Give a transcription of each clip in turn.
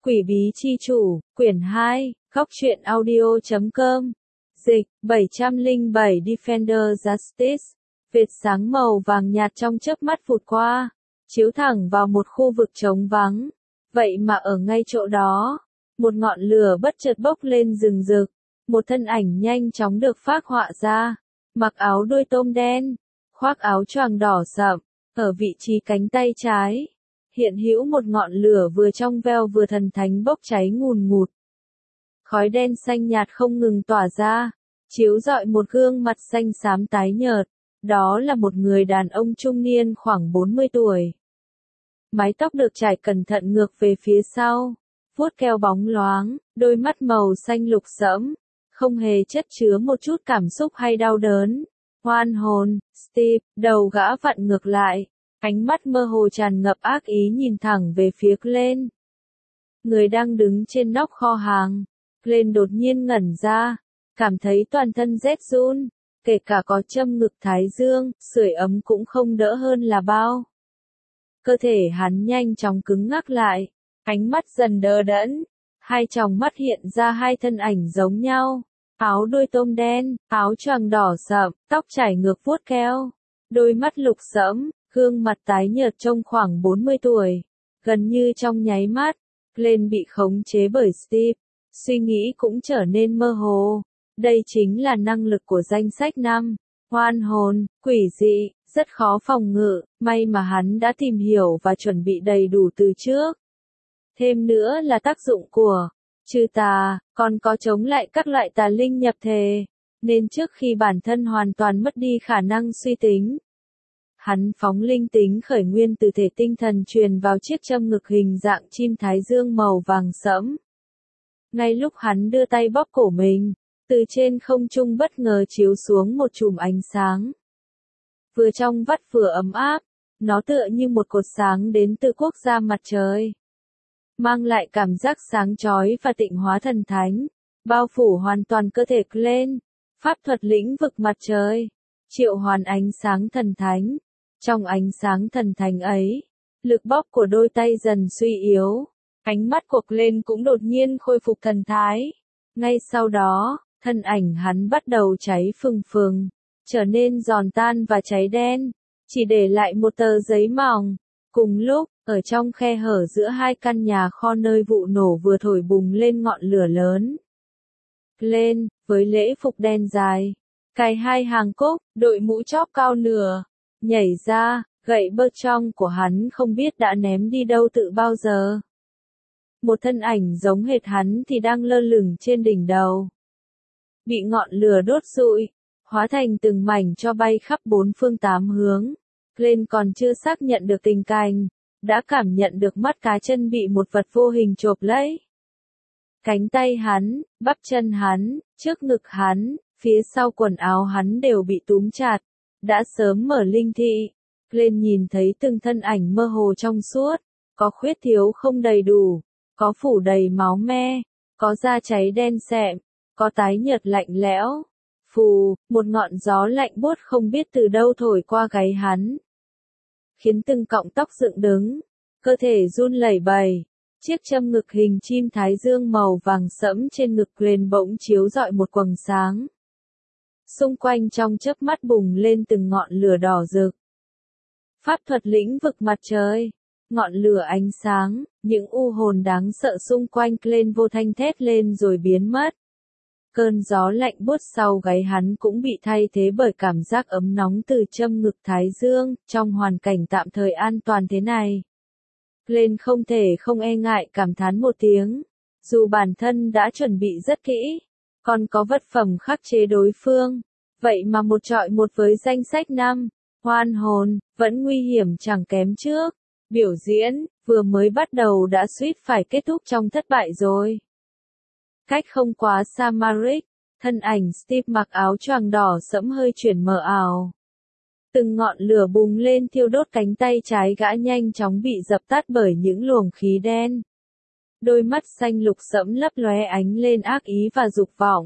Quỷ bí chi chủ, quyển 2, góc truyện audio.com. Dịch, 707 Defender Justice. Vệt sáng màu vàng nhạt trong chớp mắt vụt qua, chiếu thẳng vào một khu vực trống vắng. Vậy mà ở ngay chỗ đó, một ngọn lửa bất chợt bốc lên rừng rực, một thân ảnh nhanh chóng được phác họa ra, mặc áo đuôi tôm đen, khoác áo choàng đỏ sậm, ở vị trí cánh tay trái hiện hữu một ngọn lửa vừa trong veo vừa thần thánh bốc cháy ngùn ngụt. Khói đen xanh nhạt không ngừng tỏa ra, chiếu rọi một gương mặt xanh xám tái nhợt. Đó là một người đàn ông trung niên khoảng 40 tuổi. Mái tóc được trải cẩn thận ngược về phía sau, vuốt keo bóng loáng, đôi mắt màu xanh lục sẫm, không hề chất chứa một chút cảm xúc hay đau đớn. Hoan hồn, Steve, đầu gã vặn ngược lại, ánh mắt mơ hồ tràn ngập ác ý nhìn thẳng về phía Glenn. Người đang đứng trên nóc kho hàng. Glenn đột nhiên ngẩn ra, cảm thấy toàn thân rét run, kể cả có châm ngực thái dương, sưởi ấm cũng không đỡ hơn là bao. Cơ thể hắn nhanh chóng cứng ngắc lại, ánh mắt dần đờ đẫn, hai tròng mắt hiện ra hai thân ảnh giống nhau. Áo đuôi tôm đen, áo choàng đỏ sậm, tóc trải ngược vuốt keo, đôi mắt lục sẫm, gương mặt tái nhợt trông khoảng 40 tuổi. Gần như trong nháy mắt, Glenn bị khống chế bởi Steve, suy nghĩ cũng trở nên mơ hồ. Đây chính là năng lực của danh sách 5, hoan hồn, quỷ dị, rất khó phòng ngự, may mà hắn đã tìm hiểu và chuẩn bị đầy đủ từ trước. Thêm nữa là tác dụng của trừ tà, còn có chống lại các loại tà linh nhập thể, nên trước khi bản thân hoàn toàn mất đi khả năng suy tính, hắn phóng linh tính khởi nguyên từ thể tinh thần truyền vào chiếc châm ngực hình dạng chim thái dương màu vàng sẫm. Ngay lúc hắn đưa tay bóp cổ mình, từ trên không trung bất ngờ chiếu xuống một chùm ánh sáng. Vừa trong vắt vừa ấm áp, nó tựa như một cột sáng đến từ quốc gia mặt trời, mang lại cảm giác sáng chói và tịnh hóa thần thánh, bao phủ hoàn toàn cơ thể Glenn. Pháp thuật lĩnh vực mặt trời, triệu hoán ánh sáng thần thánh. Trong ánh sáng thần thánh ấy, lực bóp của đôi tay dần suy yếu, ánh mắt của Glenn cũng đột nhiên khôi phục thần thái. Ngay sau đó, thân ảnh hắn bắt đầu cháy phừng phừng, trở nên giòn tan và cháy đen, chỉ để lại một tờ giấy mỏng. Cùng lúc, ở trong khe hở giữa hai căn nhà kho nơi vụ nổ vừa thổi bùng lên ngọn lửa lớn. Glenn, với lễ phục đen dài, cài hai hàng cúc, đội mũ chóp cao nửa, nhảy ra, gậy bơ trong của hắn không biết đã ném đi đâu từ bao giờ. Một thân ảnh giống hệt hắn thì đang lơ lửng trên đỉnh đầu, bị ngọn lửa đốt rụi, hóa thành từng mảnh tro bay khắp bốn phương tám hướng. Glenn còn chưa xác nhận được tình cảnh, đã cảm nhận được mắt cá chân bị một vật vô hình chộp lấy. Cánh tay hắn, bắp chân hắn, trước ngực hắn, phía sau quần áo hắn đều bị túm chặt, đã sớm mở linh thị. Glenn nhìn thấy từng thân ảnh mơ hồ trong suốt, có khuyết thiếu không đầy đủ, có phủ đầy máu me, có da cháy đen sẹm, có tái nhợt lạnh lẽo. Phù, một ngọn gió lạnh buốt không biết từ đâu thổi qua gáy hắn, khiến từng cọng tóc dựng đứng, cơ thể run lẩy bẩy. Chiếc châm ngực hình chim thái dương màu vàng sẫm trên ngực Glenn bỗng chiếu rọi một quầng sáng. Xung quanh trong chớp mắt bùng lên từng ngọn lửa đỏ rực. Pháp thuật lĩnh vực mặt trời, ngọn lửa ánh sáng, những u hồn đáng sợ xung quanh Glenn vô thanh thét lên rồi biến mất. Cơn gió lạnh buốt sau gáy hắn cũng bị thay thế bởi cảm giác ấm nóng từ châm ngực thái dương. Trong hoàn cảnh tạm thời an toàn thế này, Glenn không thể không e ngại cảm thán một tiếng. Dù bản thân đã chuẩn bị rất kỹ, còn có vật phẩm khắc chế đối phương, vậy mà một trọi một với danh sách 5, hoan hồn, vẫn nguy hiểm chẳng kém trước. Biểu diễn, vừa mới bắt đầu đã suýt phải kết thúc trong thất bại rồi. Cách không quá xa Maric, thân ảnh Steve mặc áo choàng đỏ sẫm hơi chuyển mờ ảo. Từng ngọn lửa bùng lên thiêu đốt cánh tay trái gã nhanh chóng bị dập tắt bởi những luồng khí đen. Đôi mắt xanh lục sẫm lấp lóe ánh lên ác ý và dục vọng.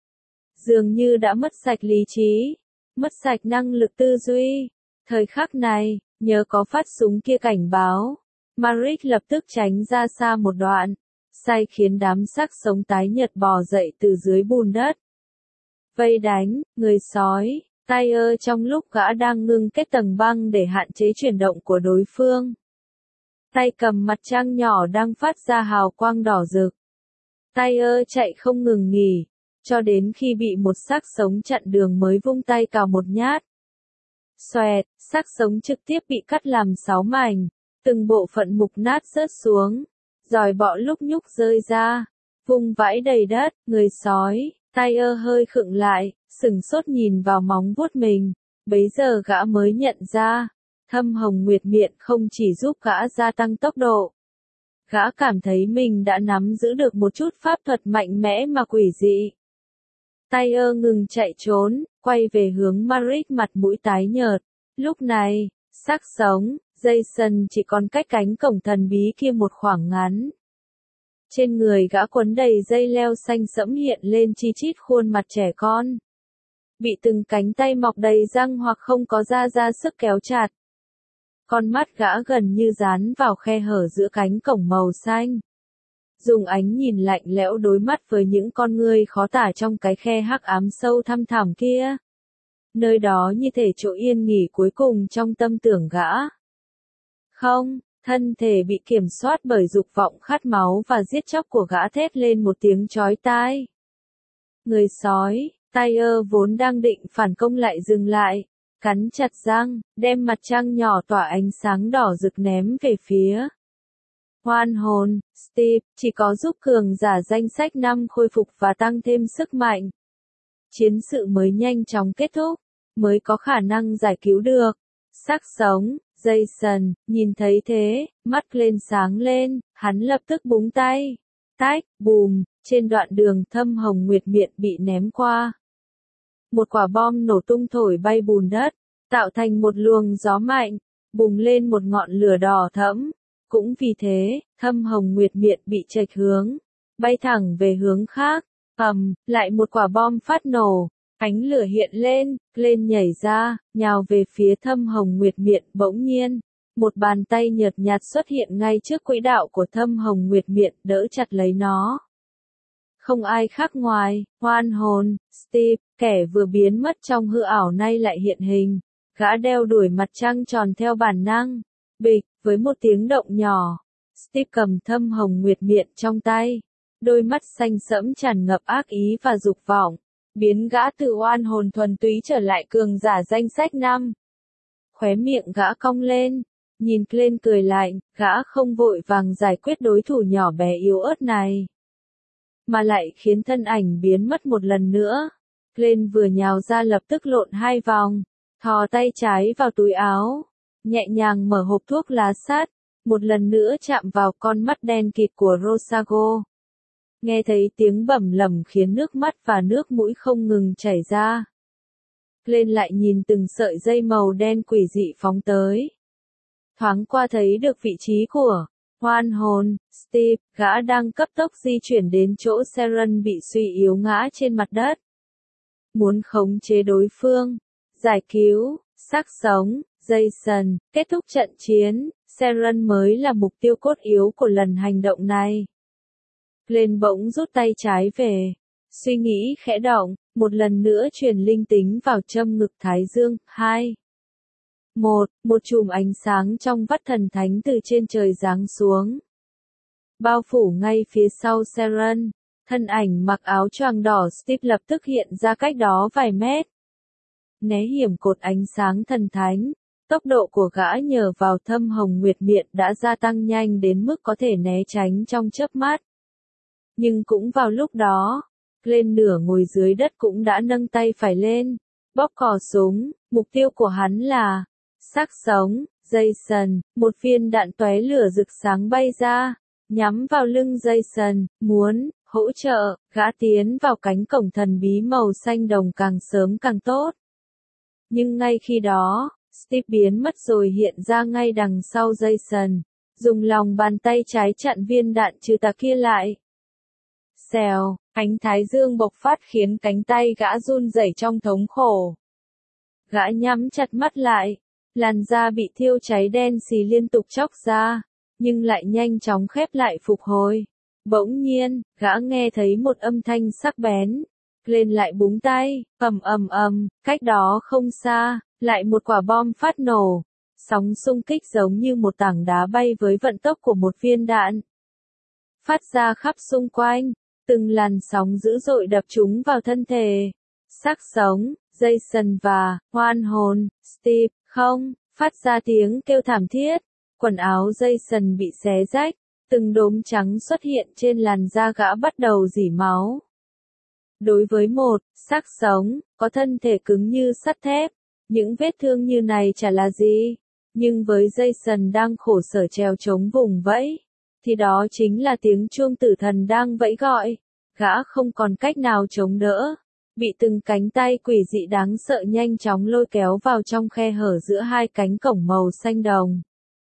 Dường như đã mất sạch lý trí, mất sạch năng lực tư duy. Thời khắc này, nhờ có phát súng kia cảnh báo, Maric lập tức tránh ra xa một đoạn, sai khiến đám xác sống tái nhợt bò dậy từ dưới bùn đất. Vây đánh, người sói, Tyr trong lúc gã đang ngưng kết tầng băng để hạn chế chuyển động của đối phương. Tay cầm mặt trăng nhỏ đang phát ra hào quang đỏ rực. Tyr chạy không ngừng nghỉ, cho đến khi bị một xác sống chặn đường mới vung tay cào một nhát. Xoẹt, xác sống trực tiếp bị cắt làm 6 mảnh, từng bộ phận mục nát rớt xuống, giòi bọ lúc nhúc rơi ra, vung vãi đầy đất, người sói, Tyr hơi khựng lại, sửng sốt nhìn vào móng vuốt mình, bấy giờ gã mới nhận ra, Thâm Hồng Nguyệt Miện không chỉ giúp gã gia tăng tốc độ. Gã cảm thấy mình đã nắm giữ được một chút pháp thuật mạnh mẽ mà quỷ dị. Tyr ngừng chạy trốn, quay về hướng Maric mặt mũi tái nhợt. Lúc này, xác sống, Jason chỉ còn cách cánh cổng thần bí kia một khoảng ngắn. Trên người gã quấn đầy dây leo xanh sẫm hiện lên chi chít khuôn mặt trẻ con. Bị từng cánh tay mọc đầy răng hoặc không có da ra sức kéo chặt. Con mắt gã gần như dán vào khe hở giữa cánh cổng màu xanh. Dùng ánh nhìn lạnh lẽo đối mắt với những con ngươi khó tả trong cái khe hắc ám sâu thăm thẳm kia. Nơi đó như thể chỗ yên nghỉ cuối cùng trong tâm tưởng gã. Không, thân thể bị kiểm soát bởi dục vọng khát máu và giết chóc của gã thét lên một tiếng chói tai. Người sói, Tyr vốn đang định phản công lại dừng lại, cắn chặt răng, đem mặt trăng nhỏ tỏa ánh sáng đỏ rực ném về phía. Hoan hồn, Steve, chỉ có giúp cường giả danh sách 5 khôi phục và tăng thêm sức mạnh. Chiến sự mới nhanh chóng kết thúc, mới có khả năng giải cứu được. Xác sống, Jason, nhìn thấy thế, mắt lên sáng lên, hắn lập tức búng tay. Tách, bùm, trên đoạn đường Thâm Hồng Nguyệt Miện bị ném qua. Một quả bom nổ tung thổi bay bùn đất, tạo thành một luồng gió mạnh, bùng lên một ngọn lửa đỏ thẫm. Cũng vì thế, Thâm Hồng Nguyệt Miện bị chệch hướng, bay thẳng về hướng khác. Lại một quả bom phát nổ, ánh lửa hiện lên, lên nhảy ra, nhào về phía Thâm Hồng Nguyệt Miện. Bỗng nhiên, một bàn tay nhợt nhạt xuất hiện ngay trước quỹ đạo của Thâm Hồng Nguyệt Miện, đỡ chặt lấy nó. Không ai khác ngoài, Hoan hồn, Steve, kẻ vừa biến mất trong hư ảo nay lại hiện hình. Gã đeo đuổi mặt trăng tròn theo bản năng. Bịch, với một tiếng động nhỏ, Steve cầm Thâm Hồng Nguyệt Miện trong tay. Đôi mắt xanh sẫm tràn ngập ác ý và dục vọng, biến gã từ oan hồn thuần túy trở lại cường giả danh sách 5. Khóe miệng gã cong lên, nhìn Glenn cười lạnh, gã không vội vàng giải quyết đối thủ nhỏ bé yếu ớt này, mà lại khiến thân ảnh biến mất một lần nữa. Glenn vừa nhào ra lập tức lộn 2 vòng, thò tay trái vào túi áo, nhẹ nhàng mở hộp thuốc lá sắt, một lần nữa chạm vào con mắt đen kịt của Rosago. Nghe thấy tiếng bẩm lẩm khiến nước mắt và nước mũi không ngừng chảy ra. Lên lại nhìn từng sợi dây màu đen quỷ dị phóng tới. Thoáng qua thấy được vị trí của Hoan hồn, Steve, gã đang cấp tốc di chuyển đến chỗ Sharon bị suy yếu ngã trên mặt đất. Muốn khống chế đối phương, giải cứu, xác sống, Jason, kết thúc trận chiến, Sharon mới là mục tiêu cốt yếu của lần hành động này. Lên bỗng rút tay trái về, suy nghĩ khẽ động, một lần nữa truyền linh tính vào châm ngực Thái Dương. 2. Một chùm ánh sáng trong vắt thần thánh từ trên trời giáng xuống, bao phủ ngay phía sau Sharon. Thân ảnh mặc áo choàng đỏ Steve lập tức hiện ra cách đó vài mét, né hiểm cột ánh sáng thần thánh. Tốc độ của gã nhờ vào Thâm Hồng Nguyệt Miện đã gia tăng nhanh đến mức có thể né tránh trong chớp mắt. Nhưng cũng vào lúc đó, Glenn nửa ngồi dưới đất cũng đã nâng tay phải lên, bóp cò súng. Mục tiêu của hắn là xác sống, Jason. Một viên đạn tóe lửa rực sáng bay ra, nhắm vào lưng Jason. Muốn hỗ trợ, gã tiến vào cánh cổng thần bí màu xanh đồng càng sớm càng tốt. Nhưng ngay khi đó, Steve biến mất rồi hiện ra ngay đằng sau Jason, dùng lòng bàn tay trái chặn viên đạn trừ tà kia lại. Xèo, ánh thái dương bộc phát khiến cánh tay gã run rẩy trong thống khổ. Gã nhắm chặt mắt lại, làn da bị thiêu cháy đen xì liên tục chóc ra, nhưng lại nhanh chóng khép lại phục hồi. Bỗng nhiên, gã nghe thấy một âm thanh sắc bén. Lên lại búng tay, cách đó không xa, lại một quả bom phát nổ. Sóng xung kích giống như một tảng đá bay với vận tốc của một viên đạn. Phát ra khắp xung quanh, từng làn sóng dữ dội đập chúng vào thân thể. Xác sống, Jason và oan hồn, Steve, không, phát ra tiếng kêu thảm thiết. Quần áo Jason bị xé rách, từng đốm trắng xuất hiện trên làn da gã bắt đầu rỉ máu. Đối với một xác sống, có thân thể cứng như sắt thép, những vết thương như này chả là gì. Nhưng với Jason đang khổ sở trèo chống vùng vẫy, thì đó chính là tiếng chuông tử thần đang vẫy gọi. Gã không còn cách nào chống đỡ, bị từng cánh tay quỷ dị đáng sợ nhanh chóng lôi kéo vào trong khe hở giữa hai cánh cổng màu xanh đồng.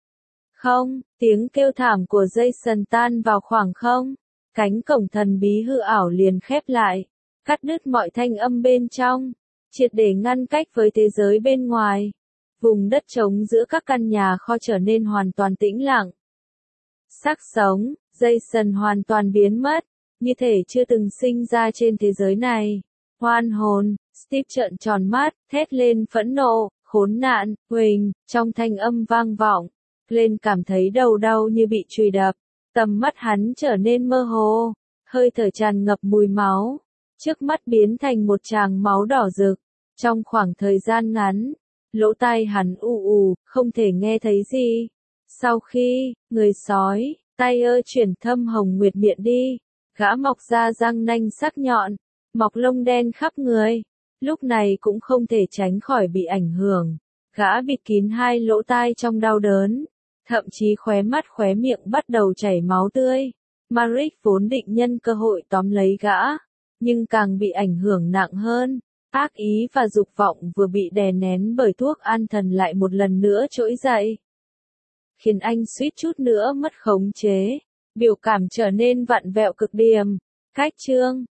Không, tiếng kêu thảm của Jason tan vào khoảng không. Cánh cổng thần bí hư ảo liền khép lại, cắt đứt mọi thanh âm bên trong, triệt để ngăn cách với thế giới bên ngoài. Vùng đất trống giữa các căn nhà kho trở nên hoàn toàn tĩnh lặng. Xác sống, Jason hoàn toàn biến mất, như thể chưa từng sinh ra trên thế giới này. Oan hồn, Steve trợn tròn mắt, thét lên phẫn nộ, khốn nạn, Huỳnh, trong thanh âm vang vọng. Lên cảm thấy đầu đau như bị chùy đập, tầm mắt hắn trở nên mơ hồ, hơi thở tràn ngập mùi máu, trước mắt biến thành một tràng máu đỏ rực. Trong khoảng thời gian ngắn, lỗ tai hắn ù, không thể nghe thấy gì. Sau khi, người sói, tay chuyển thâm hồng nguyệt miệng đi, gã mọc ra răng nanh sắc nhọn, mọc lông đen khắp người, lúc này cũng không thể tránh khỏi bị ảnh hưởng. Gã bịt kín hai lỗ tai trong đau đớn, thậm chí khóe mắt khóe miệng bắt đầu chảy máu tươi. Maric vốn định nhân cơ hội tóm lấy gã, nhưng càng bị ảnh hưởng nặng hơn. Ác ý và dục vọng vừa bị đè nén bởi thuốc an thần lại một lần nữa trỗi dậy, khiến anh suýt chút nữa mất khống chế, biểu cảm trở nên vặn vẹo cực điểm. Cách chương